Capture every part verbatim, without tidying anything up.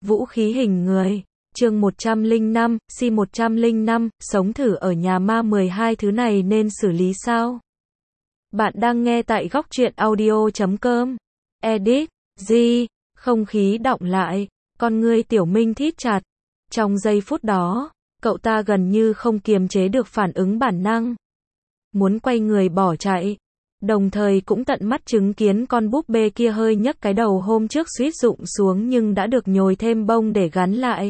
Vũ khí hình người. Chương một trăm lẻ năm, Si một trăm lẻ năm, sống thử ở nhà ma mười hai thứ này nên xử lý sao? Bạn đang nghe tại góc truyện audio chấm com. Edit, G, không khí đọng lại, con ngươi Tiểu Minh thít chặt. Trong giây phút đó, cậu ta gần như không kiềm chế được phản ứng bản năng. Muốn quay người bỏ chạy. Đồng thời cũng tận mắt chứng kiến con búp bê kia hơi nhấc cái đầu hôm trước suýt rụng xuống nhưng đã được nhồi thêm bông để gắn lại.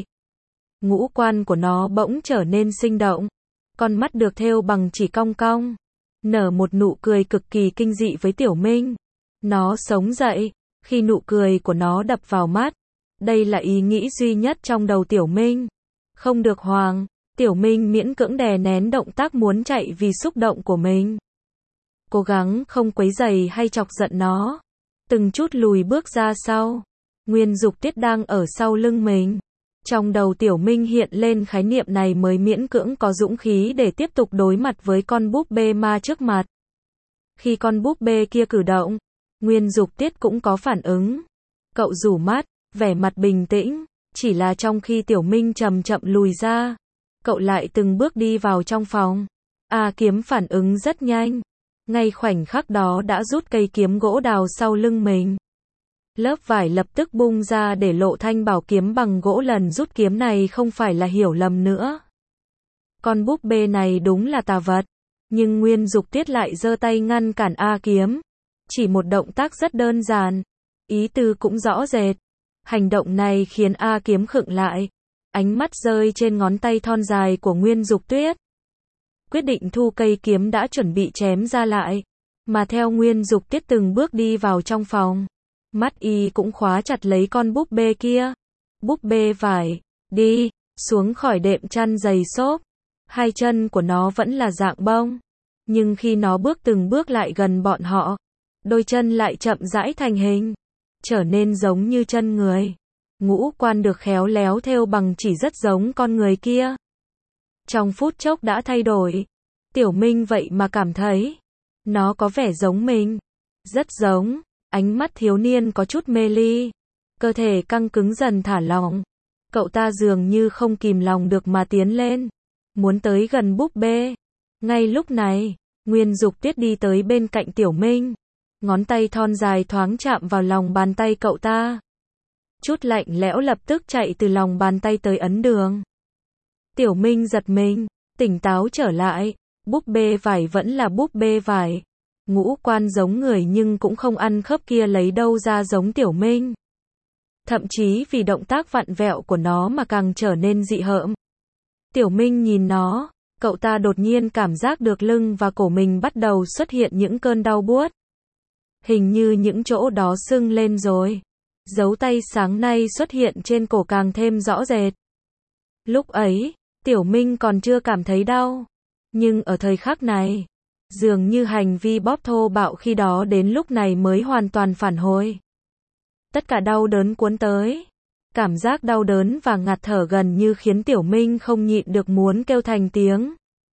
Ngũ quan của nó bỗng trở nên sinh động. Con mắt được thêu bằng chỉ cong cong. Nở một nụ cười cực kỳ kinh dị với Tiểu Minh. Nó sống dậy. Khi nụ cười của nó đập vào mắt. Đây là ý nghĩ duy nhất trong đầu Tiểu Minh. Không được Hoàng. Tiểu Minh miễn cưỡng đè nén động tác muốn chạy vì xúc động của mình. Cố gắng không quấy rầy hay chọc giận nó. Từng chút lùi bước ra sau. Nguyên Dục Tiết đang ở sau lưng mình. Trong đầu Tiểu Minh hiện lên khái niệm này mới miễn cưỡng có dũng khí để tiếp tục đối mặt với con búp bê ma trước mặt. Khi con búp bê kia cử động, Nguyên Dục Tiết cũng có phản ứng. Cậu rủ mắt, vẻ mặt bình tĩnh, chỉ là trong khi Tiểu Minh chậm chậm lùi ra, cậu lại từng bước đi vào trong phòng. A Kiếm phản ứng rất nhanh. Ngay khoảnh khắc đó đã rút cây kiếm gỗ đào sau lưng mình. Lớp vải lập tức bung ra để lộ thanh bảo kiếm bằng gỗ, lần rút kiếm này không phải là hiểu lầm nữa. Con búp bê này đúng là tà vật. Nhưng Nguyên Dục Tiết lại giơ tay ngăn cản A Kiếm. Chỉ một động tác rất đơn giản. Ý tứ cũng rõ rệt. Hành động này khiến A Kiếm khựng lại. Ánh mắt rơi trên ngón tay thon dài của Nguyên Dục Tuyết. Quyết định thu cây kiếm đã chuẩn bị chém ra lại. Mà theo Nguyên Dục Tiết từng bước đi vào trong phòng. Mắt y cũng khóa chặt lấy con búp bê kia. Búp bê vải, đi, xuống khỏi đệm chăn dày xốp. Hai chân của nó vẫn là dạng bông. Nhưng khi nó bước từng bước lại gần bọn họ, đôi chân lại chậm rãi thành hình. Trở nên giống như chân người. Ngũ quan được khéo léo thêu bằng chỉ rất giống con người kia. Trong phút chốc đã thay đổi. Tiểu Minh vậy mà cảm thấy nó có vẻ giống mình. Rất giống. Ánh mắt thiếu niên có chút mê ly. Cơ thể căng cứng dần thả lỏng. Cậu ta dường như không kìm lòng được mà tiến lên. Muốn tới gần búp bê. Ngay lúc này, Nguyên Dục Tiết đi tới bên cạnh Tiểu Minh. Ngón tay thon dài thoáng chạm vào lòng bàn tay cậu ta. Chút lạnh lẽo lập tức chạy từ lòng bàn tay tới ấn đường. Tiểu Minh giật mình, tỉnh táo trở lại. Búp bê vải vẫn là búp bê vải. Ngũ quan giống người nhưng cũng không ăn khớp kia lấy đâu ra giống Tiểu Minh. Thậm chí vì động tác vặn vẹo của nó mà càng trở nên dị hợm. Tiểu Minh nhìn nó, cậu ta đột nhiên cảm giác được lưng và cổ mình bắt đầu xuất hiện những cơn đau buốt. Hình như những chỗ đó sưng lên rồi. Dấu tay sáng nay xuất hiện trên cổ càng thêm rõ rệt. Lúc ấy, Tiểu Minh còn chưa cảm thấy đau. Nhưng ở thời khắc này, dường như hành vi bóp thô bạo khi đó đến lúc này mới hoàn toàn phản hồi. Tất cả đau đớn cuốn tới. Cảm giác đau đớn và ngạt thở gần như khiến Tiểu Minh không nhịn được muốn kêu thành tiếng.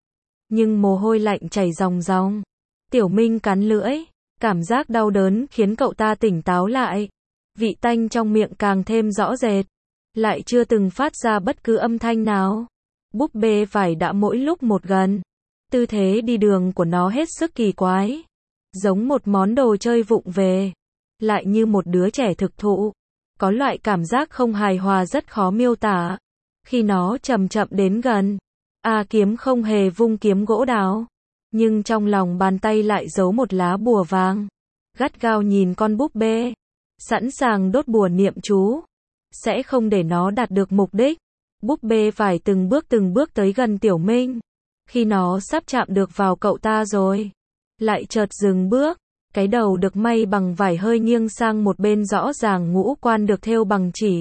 Nhưng mồ hôi lạnh chảy ròng ròng. Tiểu Minh cắn lưỡi. Cảm giác đau đớn khiến cậu ta tỉnh táo lại. Vị tanh trong miệng càng thêm rõ rệt. Lại chưa từng phát ra bất cứ âm thanh nào. Búp bê vải đã mỗi lúc một gần. Tư thế đi đường của nó hết sức kỳ quái. Giống một món đồ chơi vụng về. Lại như một đứa trẻ thực thụ. Có loại cảm giác không hài hòa rất khó miêu tả. Khi nó chậm chậm đến gần, A Kiếm không hề vung kiếm gỗ đào. Nhưng trong lòng bàn tay lại giấu một lá bùa vàng. Gắt gao nhìn con búp bê. Sẵn sàng đốt bùa niệm chú. Sẽ không để nó đạt được mục đích. Búp bê phải từng bước từng bước tới gần Tiểu Minh. Khi nó sắp chạm được vào cậu ta rồi, lại chợt dừng bước. Cái đầu được may bằng vải hơi nghiêng sang một bên, rõ ràng ngũ quan được thêu bằng chỉ.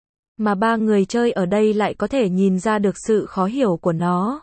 Mà ba người chơi ở đây lại có thể nhìn ra được sự khó hiểu của nó.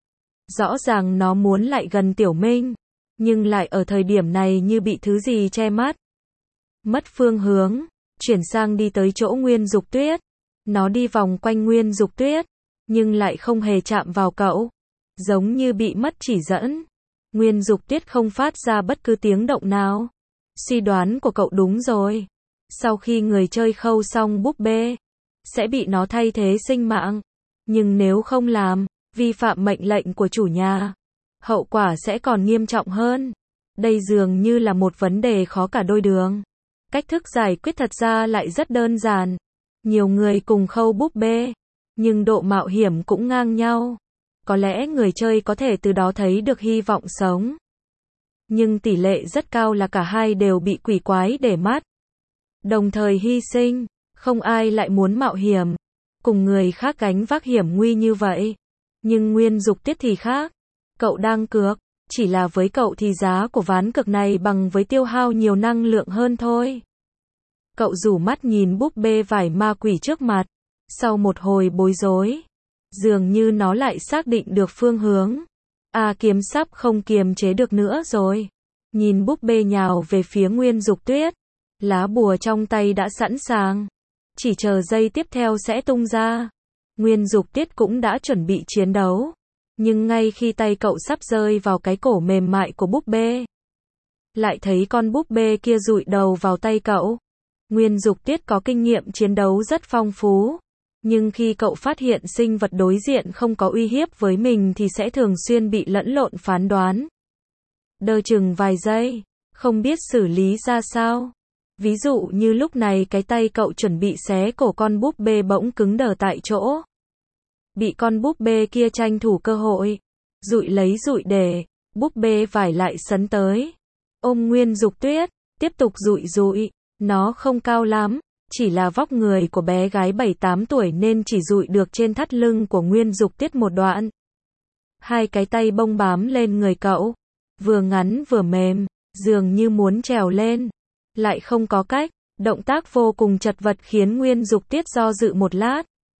Rõ ràng nó muốn lại gần Tiểu Minh, nhưng lại ở thời điểm này như bị thứ gì che mắt. Mất phương hướng, chuyển sang đi tới chỗ Nguyên Dục Tuyết. Nó đi vòng quanh Nguyên Dục Tuyết, nhưng lại không hề chạm vào cậu. Giống như bị mất chỉ dẫn. Nguyên Dục Tuyết không phát ra bất cứ tiếng động nào. Suy đoán của cậu đúng rồi. Sau khi người chơi khâu xong búp bê, sẽ bị nó thay thế sinh mạng. Nhưng nếu không làm, vi phạm mệnh lệnh của chủ nhà, hậu quả sẽ còn nghiêm trọng hơn. Đây dường như là một vấn đề khó cả đôi đường. Cách thức giải quyết thật ra lại rất đơn giản. Nhiều người cùng khâu búp bê, nhưng độ mạo hiểm cũng ngang nhau. Có lẽ người chơi có thể từ đó thấy được hy vọng sống. Nhưng tỷ lệ rất cao là cả hai đều bị quỷ quái để mắt. Đồng thời hy sinh, không ai lại muốn mạo hiểm, cùng người khác gánh vác hiểm nguy như vậy. Nhưng Nguyên Dục Tiết thì khác. Cậu đang cược, chỉ là với cậu thì giá của ván cược này bằng với tiêu hao nhiều năng lượng hơn thôi. Cậu rủ mắt nhìn búp bê vải ma quỷ trước mặt. Sau một hồi bối rối, dường như nó lại xác định được phương hướng. A Kiếm sắp không kiềm chế được nữa rồi. Nhìn búp bê nhào về phía Nguyên Dục Tuyết. Lá bùa trong tay đã sẵn sàng. Chỉ chờ giây tiếp theo sẽ tung ra. Nguyên Dục Tiết cũng đã chuẩn bị chiến đấu. Nhưng ngay khi tay cậu sắp rơi vào cái cổ mềm mại của búp bê, lại thấy con búp bê kia dụi đầu vào tay cậu. Nguyên Dục Tiết có kinh nghiệm chiến đấu rất phong phú. Nhưng khi cậu phát hiện sinh vật đối diện không có uy hiếp với mình thì sẽ thường xuyên bị lẫn lộn phán đoán. Đơ chừng vài giây, không biết xử lý ra sao. Ví dụ như lúc này cái tay cậu chuẩn bị xé cổ con búp bê bỗng cứng đờ tại chỗ. Bị con búp bê kia tranh thủ cơ hội, dụi lấy dụi để, búp bê vải lại sấn tới. Ôm Nguyên Dục Tuyết, tiếp tục dụi dụi, nó không cao lắm, chỉ là vóc người của bé gái bảy tám tuổi nên chỉ dụi được trên thắt lưng của Nguyên Dục Tiết một đoạn. Hai cái tay bông bám lên người cậu, vừa ngắn vừa mềm, dường như muốn trèo lên, lại không có cách, động tác vô cùng chật vật khiến Nguyên Dục Tiết do dự một lát.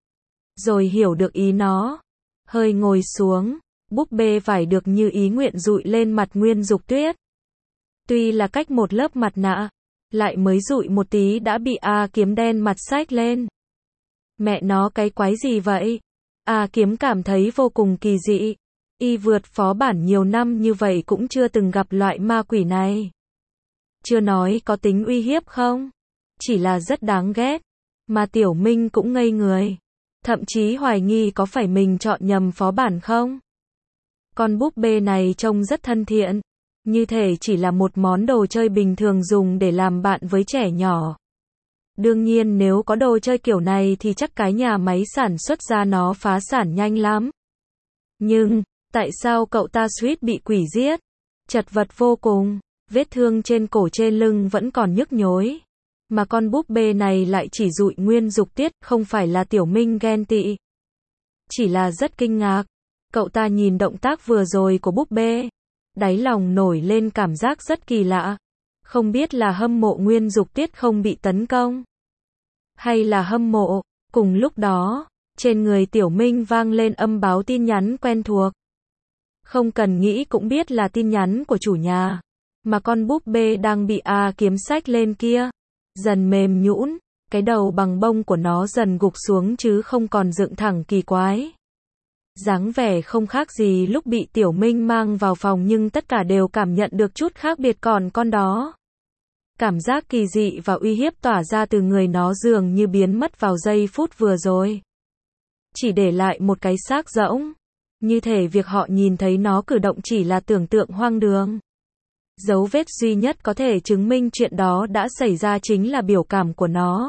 Rồi hiểu được ý nó, hơi ngồi xuống, búp bê vải được như ý nguyện dụi lên mặt Nguyên Dục Tuyết. Tuy là cách một lớp mặt nạ, lại mới dụi một tí đã bị A Kiếm đen mặt xách lên. Mẹ nó cái quái gì vậy? A Kiếm cảm thấy vô cùng kỳ dị. Y vượt phó bản nhiều năm như vậy cũng chưa từng gặp loại ma quỷ này. Chưa nói có tính uy hiếp không, chỉ là rất đáng ghét. Mà Tiểu Minh cũng ngây người, thậm chí hoài nghi có phải mình chọn nhầm phó bản không. Con búp bê này trông rất thân thiện, như thể chỉ là một món đồ chơi bình thường dùng để làm bạn với trẻ nhỏ. Đương nhiên nếu có đồ chơi kiểu này thì chắc cái nhà máy sản xuất ra nó phá sản nhanh lắm. Nhưng, tại sao cậu ta suýt bị quỷ giết? Chật vật vô cùng, vết thương trên cổ trên lưng vẫn còn nhức nhối. Mà con búp bê này lại chỉ dụi Nguyên Dục Tiết, không phải là Tiểu Minh ghen tị. Chỉ là rất kinh ngạc. Cậu ta nhìn động tác vừa rồi của búp bê, đáy lòng nổi lên cảm giác rất kỳ lạ. Không biết là hâm mộ Nguyên Dục Tiết không bị tấn công, hay là hâm mộ. Cùng lúc đó, trên người Tiểu Minh vang lên âm báo tin nhắn quen thuộc. Không cần nghĩ cũng biết là tin nhắn của chủ nhà. Mà con búp bê đang bị A Kiếm xách lên kia, dần mềm nhũn, cái đầu bằng bông của nó dần gục xuống chứ không còn dựng thẳng kỳ quái. Dáng vẻ không khác gì lúc bị Tiểu Minh mang vào phòng nhưng tất cả đều cảm nhận được chút khác biệt còn con đó. Cảm giác kỳ dị và uy hiếp tỏa ra từ người nó dường như biến mất vào giây phút vừa rồi. Chỉ để lại một cái xác rỗng. Như thể việc họ nhìn thấy nó cử động chỉ là tưởng tượng hoang đường. Dấu vết duy nhất có thể chứng minh chuyện đó đã xảy ra chính là biểu cảm của nó.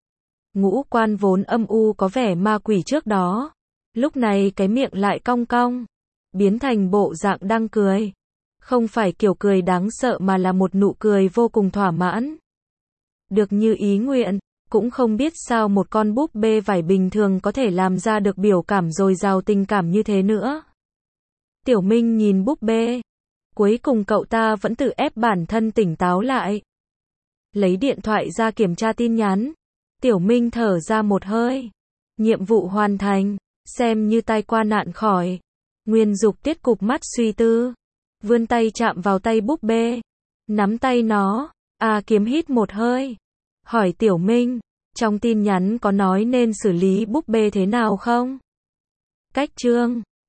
Ngũ quan vốn âm u có vẻ ma quỷ trước đó, lúc này cái miệng lại cong cong, biến thành bộ dạng đang cười. Không phải kiểu cười đáng sợ mà là một nụ cười vô cùng thỏa mãn. Được như ý nguyện, cũng không biết sao một con búp bê vải bình thường có thể làm ra được biểu cảm dồi dào tình cảm như thế nữa. Tiểu Minh nhìn búp bê. Cuối cùng cậu ta vẫn tự ép bản thân tỉnh táo lại. Lấy điện thoại ra kiểm tra tin nhắn. Tiểu Minh thở ra một hơi. Nhiệm vụ hoàn thành, xem như tai qua nạn khỏi. Nguyên Dục Tiết cụp mắt suy tư, vươn tay chạm vào tay búp bê, nắm tay nó. A Kiếm hít một hơi, hỏi Tiểu Minh, trong tin nhắn có nói nên xử lý búp bê thế nào không? Cách chương